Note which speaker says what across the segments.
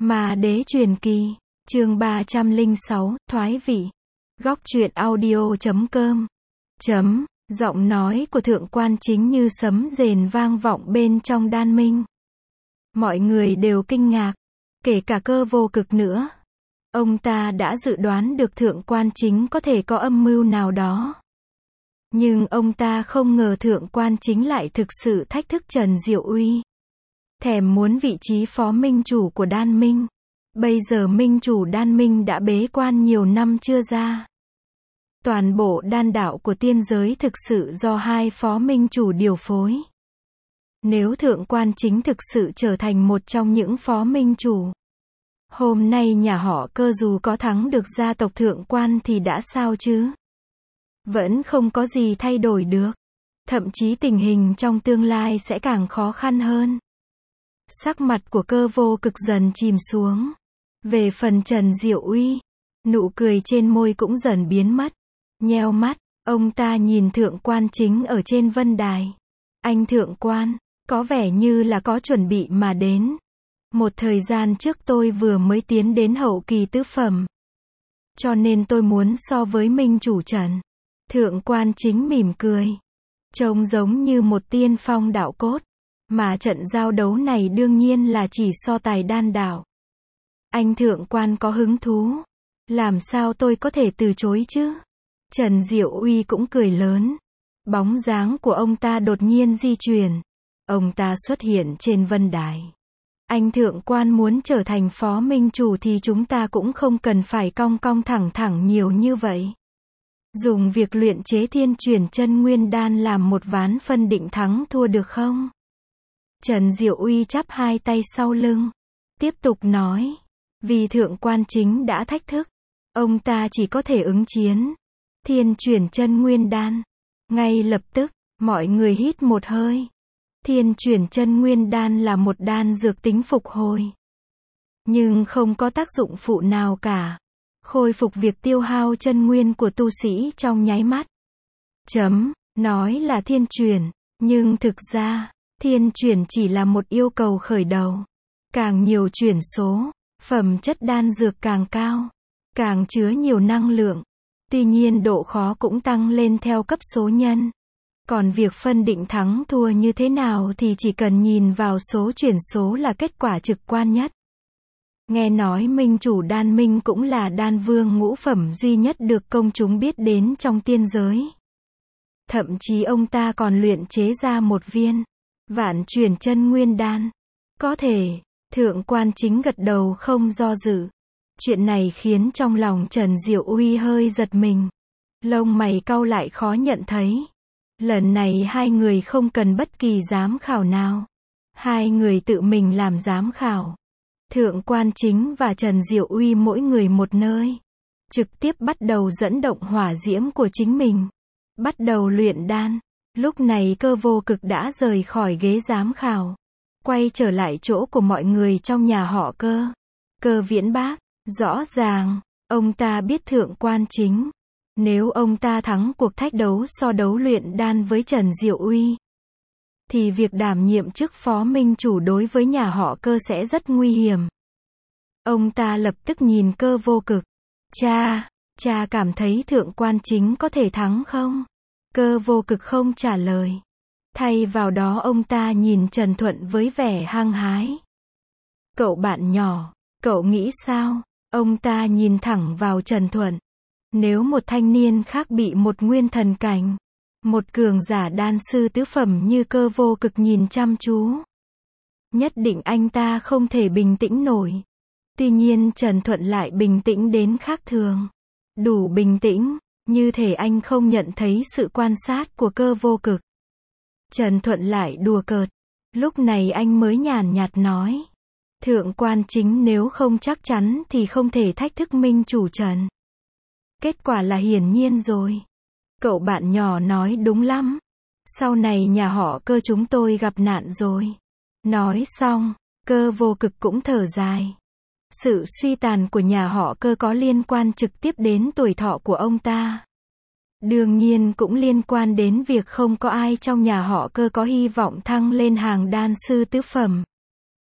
Speaker 1: Ma đế truyền kỳ, chương 306, thoái vị. Góc truyện audio.com. Giọng nói của thượng quan chính như sấm rền vang vọng bên trong đan minh. Mọi người đều kinh ngạc, kể cả Cơ Vô Cực nữa. Ông ta đã dự đoán được thượng quan chính có thể có âm mưu nào đó. Nhưng ông ta không ngờ thượng quan chính lại thực sự thách thức Trần Diệu Uy. Thèm muốn vị trí phó minh chủ của đan minh. Bây giờ minh chủ đan minh đã bế quan nhiều năm chưa ra. Toàn bộ đan đạo của tiên giới thực sự do hai phó minh chủ điều phối. Nếu thượng quan chính thực sự trở thành một trong những phó minh chủ, hôm nay nhà họ Cơ dù có thắng được gia tộc thượng quan thì đã sao chứ? Vẫn không có gì thay đổi được. Thậm chí tình hình trong tương lai sẽ càng khó khăn hơn. Sắc mặt của Cơ Vô Cực dần chìm xuống. Về phần Trần Diệu Uy, nụ cười trên môi cũng dần biến mất. Nheo mắt, ông ta nhìn thượng quan chính ở trên vân đài. Anh thượng quan, có vẻ như là có chuẩn bị mà đến. Một thời gian trước tôi vừa mới tiến đến hậu kỳ tứ phẩm. Cho nên tôi muốn so với minh chủ Trần. Thượng quan chính mỉm cười. Trông giống như một tiên phong đạo cốt. Mà trận giao đấu này đương nhiên là chỉ so tài đan đạo. Anh thượng quan có hứng thú. Làm sao tôi có thể từ chối chứ? Trần Diệu Uy cũng cười lớn. Bóng dáng của ông ta đột nhiên di chuyển. Ông ta xuất hiện trên vân đài. Anh thượng quan muốn trở thành phó minh chủ thì chúng ta cũng không cần phải cong cong thẳng thẳng nhiều như vậy. Dùng việc luyện chế thiên chuyển chân nguyên đan làm một ván phân định thắng thua được không? Trần Diệu Uy chắp hai tay sau lưng. Tiếp tục nói. Vì thượng quan chính đã thách thức. Ông ta chỉ có thể ứng chiến. Thiên chuyển chân nguyên đan. Ngay lập tức, mọi người hít một hơi. Thiên chuyển chân nguyên đan là một đan dược tính phục hồi. Nhưng không có tác dụng phụ nào cả. Khôi phục việc tiêu hao chân nguyên của tu sĩ trong nháy mắt. Nói là thiên chuyển, nhưng thực ra, thiên chuyển chỉ là một yêu cầu khởi đầu. Càng nhiều chuyển số, phẩm chất đan dược càng cao, càng chứa nhiều năng lượng. Tuy nhiên độ khó cũng tăng lên theo cấp số nhân. Còn việc phân định thắng thua như thế nào thì chỉ cần nhìn vào số chuyển số là kết quả trực quan nhất. Nghe nói minh chủ đan minh cũng là đan vương ngũ phẩm duy nhất được công chúng biết đến trong tiên giới. Thậm chí ông ta còn luyện chế ra một viên vạn chuyển chân nguyên đan. Có thể, thượng quan chính gật đầu không do dự. Chuyện này khiến trong lòng Trần Diệu Uy hơi giật mình. Lông mày cau lại khó nhận thấy. Lần này hai người không cần bất kỳ giám khảo nào. Hai người tự mình làm giám khảo. Thượng quan chính và Trần Diệu Uy mỗi người một nơi. Trực tiếp bắt đầu dẫn động hỏa diễm của chính mình. Bắt đầu luyện đan. Lúc này Cơ Vô Cực đã rời khỏi ghế giám khảo. Quay trở lại chỗ của mọi người trong nhà họ Cơ. Cơ Viễn Bác. Rõ ràng, ông ta biết thượng quan chính. Nếu ông ta thắng cuộc thách đấu so đấu luyện đan với Trần Diệu Uy, thì việc đảm nhiệm chức phó minh chủ đối với nhà họ Cơ sẽ rất nguy hiểm. Ông ta lập tức nhìn Cơ Vô Cực. Cha cảm thấy thượng quan chính có thể thắng không? Cơ Vô Cực không trả lời. Thay vào đó ông ta nhìn Trần Thuận với vẻ hăng hái. Cậu bạn nhỏ, cậu nghĩ sao? Ông ta nhìn thẳng vào Trần Thuận. Nếu một thanh niên khác bị một nguyên thần cảnh, một cường giả đan sư tứ phẩm như Cơ Vô Cực nhìn chăm chú, nhất định anh ta không thể bình tĩnh nổi. Tuy nhiên Trần Thuận lại bình tĩnh đến khác thường. Đủ bình tĩnh, như thể anh không nhận thấy sự quan sát của Cơ Vô Cực. Trần Thuận lại đùa cợt. Lúc này anh mới nhàn nhạt nói. Thượng quan chính nếu không chắc chắn thì không thể thách thức minh chủ Trần. Kết quả là hiển nhiên rồi. Cậu bạn nhỏ nói đúng lắm. Sau này nhà họ Cơ chúng tôi gặp nạn rồi. Nói xong, Cơ Vô Cực cũng thở dài. Sự suy tàn của nhà họ Cơ có liên quan trực tiếp đến tuổi thọ của ông ta. Đương nhiên cũng liên quan đến việc không có ai trong nhà họ Cơ có hy vọng thăng lên hàng đan sư tứ phẩm.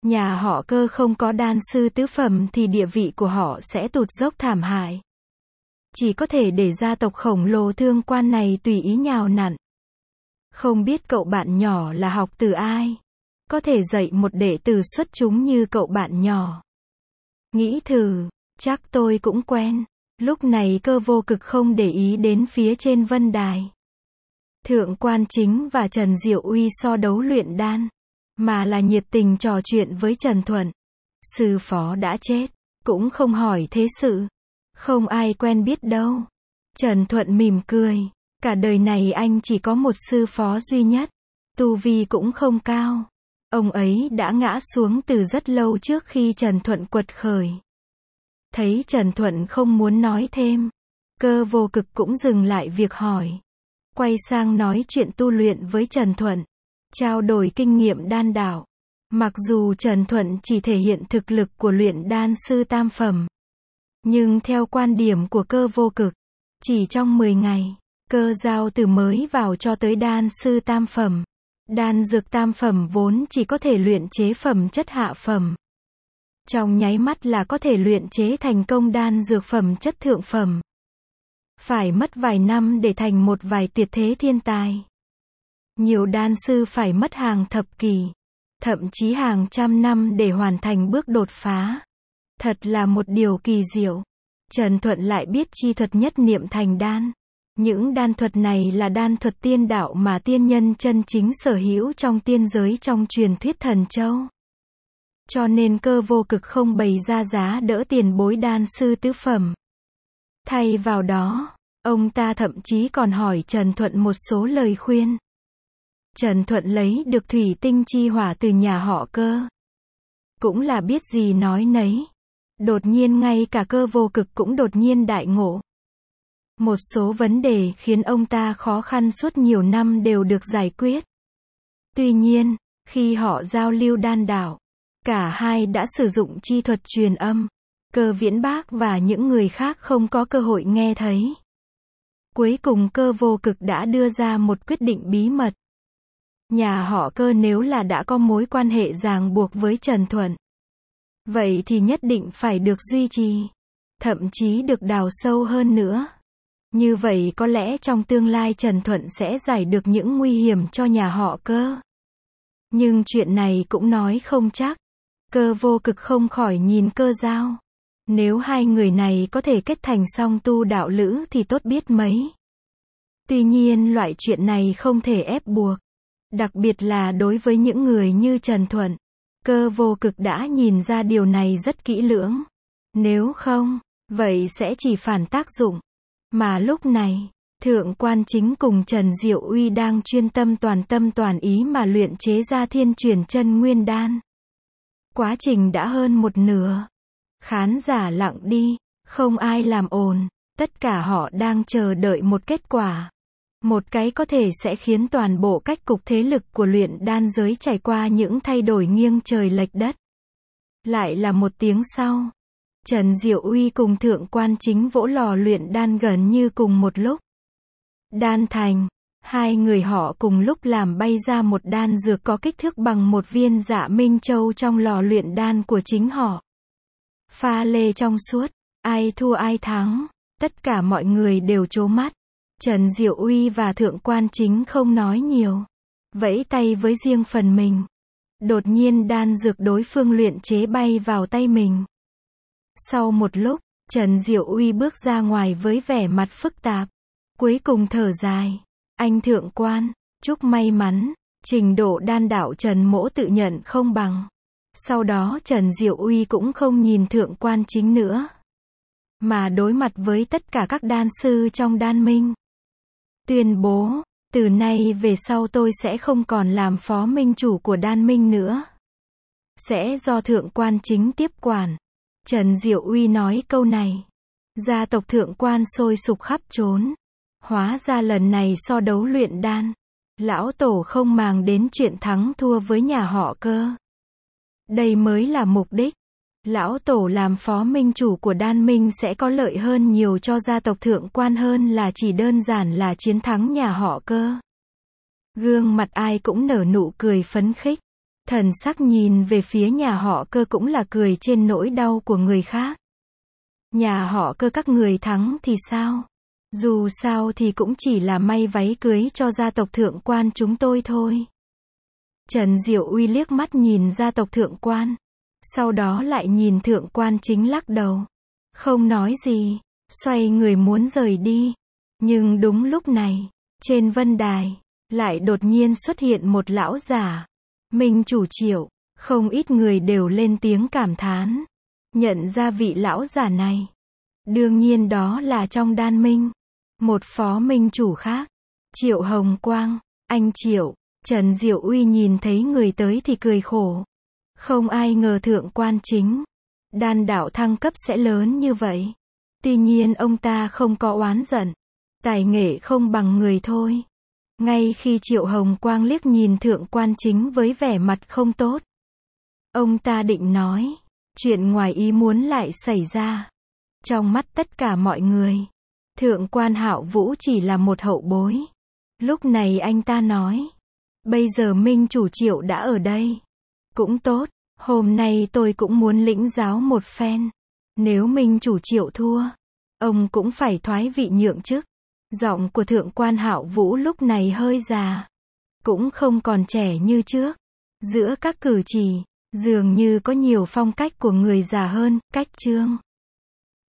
Speaker 1: Nhà họ Cơ không có đan sư tứ phẩm thì địa vị của họ sẽ tụt dốc thảm hại. Chỉ có thể để gia tộc khổng lồ Thương Quan này tùy ý nhào nặn. Không biết cậu bạn nhỏ là học từ ai? Có thể dạy một đệ tử xuất chúng như cậu bạn nhỏ. Nghĩ thử, chắc tôi cũng quen. Lúc này Cơ Vô Cực không để ý đến phía trên vân đài. Thượng Quan Chính và Trần Diệu Uy so đấu luyện đan, mà là nhiệt tình trò chuyện với Trần Thuận. Sư phó đã chết, cũng không hỏi thế sự. Không ai quen biết đâu. Trần Thuận mỉm cười. Cả đời này anh chỉ có một sư phó duy nhất. Tu vi cũng không cao. Ông ấy đã ngã xuống từ rất lâu trước khi Trần Thuận quật khởi. Thấy Trần Thuận không muốn nói thêm, Cơ Vô Cực cũng dừng lại việc hỏi. Quay sang nói chuyện tu luyện với Trần Thuận. Trao đổi kinh nghiệm đan đạo. Mặc dù Trần Thuận chỉ thể hiện thực lực của luyện đan sư tam phẩm. Nhưng theo quan điểm của Cơ Vô Cực, chỉ trong 10 ngày, Cơ Giao từ mới vào cho tới đan sư tam phẩm. Đan dược tam phẩm vốn chỉ có thể luyện chế phẩm chất hạ phẩm. Trong nháy mắt là có thể luyện chế thành công đan dược phẩm chất thượng phẩm. Phải mất vài năm để thành một vài tuyệt thế thiên tài. Nhiều đan sư phải mất hàng thập kỷ, thậm chí hàng trăm năm để hoàn thành bước đột phá. Thật là một điều kỳ diệu. Trần Thuận lại biết chi thuật nhất niệm thành đan. Những đan thuật này là đan thuật tiên đạo mà tiên nhân chân chính sở hữu trong tiên giới trong truyền thuyết Thần Châu. Cho nên Cơ Vô Cực không bày ra giá đỡ tiền bối đan sư tứ phẩm. Thay vào đó, ông ta thậm chí còn hỏi Trần Thuận một số lời khuyên. Trần Thuận lấy được thủy tinh chi hỏa từ nhà họ Cơ. Cũng là biết gì nói nấy. Đột nhiên ngay cả Cơ Vô Cực cũng đột nhiên đại ngộ. Một số vấn đề khiến ông ta khó khăn suốt nhiều năm đều được giải quyết. Tuy nhiên, khi họ giao lưu đan đạo, cả hai đã sử dụng chi thuật truyền âm. Cơ Viễn Bác và những người khác không có cơ hội nghe thấy. Cuối cùng Cơ Vô Cực đã đưa ra một quyết định bí mật. Nhà họ Cơ nếu là đã có mối quan hệ ràng buộc với Trần Thuận, vậy thì nhất định phải được duy trì, thậm chí được đào sâu hơn nữa. Như vậy có lẽ trong tương lai Trần Thuận sẽ giải được những nguy hiểm cho nhà họ Cơ. Nhưng chuyện này cũng nói không chắc. Cơ Vô Cực không khỏi nhìn Cơ Giao. Nếu hai người này có thể kết thành song tu đạo lữ thì tốt biết mấy. Tuy nhiên loại chuyện này không thể ép buộc. Đặc biệt là đối với những người như Trần Thuận. Cơ Vô Cực đã nhìn ra điều này rất kỹ lưỡng. Nếu không, vậy sẽ chỉ phản tác dụng. Mà lúc này, Thượng Quan Chính cùng Trần Diệu Uy đang chuyên tâm toàn ý mà luyện chế ra Thiên Chuyển Chân Nguyên Đan. Quá trình đã hơn một nửa. Khán giả lặng đi, không ai làm ồn, tất cả họ đang chờ đợi một kết quả. Một cái có thể sẽ khiến toàn bộ cách cục thế lực của luyện đan giới trải qua những thay đổi nghiêng trời lệch đất. Lại là một tiếng sau. Trần Diệu Uy cùng Thượng Quan Chính vỗ lò luyện đan gần như cùng một lúc. Đan thành, hai người họ cùng lúc làm bay ra một đan dược có kích thước bằng một viên Dạ Minh Châu trong lò luyện đan của chính họ. Pha lê trong suốt, ai thua ai thắng, tất cả mọi người đều trố mắt. Trần Diệu Uy và Thượng Quan Chính không nói nhiều, vẫy tay với riêng phần mình. Đột nhiên đan dược đối phương luyện chế bay vào tay mình. Sau một lúc, Trần Diệu Uy bước ra ngoài với vẻ mặt phức tạp. Cuối cùng thở dài. Anh Thượng Quan, chúc may mắn. Trình độ đan đạo Trần Mỗ tự nhận không bằng. Sau đó Trần Diệu Uy cũng không nhìn Thượng Quan Chính nữa, mà đối mặt với tất cả các đan sư trong đan minh. Tuyên bố, từ nay về sau tôi sẽ không còn làm phó minh chủ của đan minh nữa. Sẽ do Thượng Quan Chính tiếp quản. Trần Diệu Uy nói câu này. Gia tộc Thượng Quan sôi sục khắp trốn. Hóa ra lần này so đấu luyện đan, lão tổ không màng đến chuyện thắng thua với nhà họ Cơ. Đây mới là mục đích. Lão tổ làm phó minh chủ của đan minh sẽ có lợi hơn nhiều cho gia tộc Thượng Quan hơn là chỉ đơn giản là chiến thắng nhà họ Cơ. Gương mặt ai cũng nở nụ cười phấn khích. Thần sắc nhìn về phía nhà họ Cơ cũng là cười trên nỗi đau của người khác. Nhà họ Cơ các người thắng thì sao? Dù sao thì cũng chỉ là may váy cưới cho gia tộc thượng quan chúng tôi thôi. Trần Diệu Uy liếc mắt nhìn gia tộc thượng quan. Sau đó lại nhìn thượng quan chính lắc đầu. Không nói gì. Xoay người muốn rời đi. Nhưng đúng lúc này, trên vân đài, lại đột nhiên xuất hiện một lão giả. Minh chủ Triệu. Không ít người đều lên tiếng cảm thán. Nhận ra vị lão giả này. Đương nhiên đó là trong Đan Minh. Một phó minh chủ khác. Triệu Hồng Quang. Anh Triệu. Trần Diệu Uy nhìn thấy người tới thì cười khổ. Không ai ngờ thượng quan chính. Đan đạo thăng cấp sẽ lớn như vậy. Tuy nhiên ông ta không có oán giận. Tài nghệ không bằng người thôi. Ngay khi Triệu Hồng Quang liếc nhìn thượng quan chính với vẻ mặt không tốt. Ông ta định nói. Chuyện ngoài ý muốn lại xảy ra. Trong mắt tất cả mọi người. Thượng quan Hạo Vũ chỉ là một hậu bối. Lúc này anh ta nói. Bây giờ Minh chủ Triệu đã ở đây. Cũng tốt. Hôm nay tôi cũng muốn lĩnh giáo một phen. Nếu Minh chủ Triệu thua. Ông cũng phải thoái vị nhượng chức. Giọng của thượng quan Hạo Vũ lúc này hơi già. Cũng không còn trẻ như trước. Giữa các cử chỉ, dường như có nhiều phong cách của người già hơn, cách chương.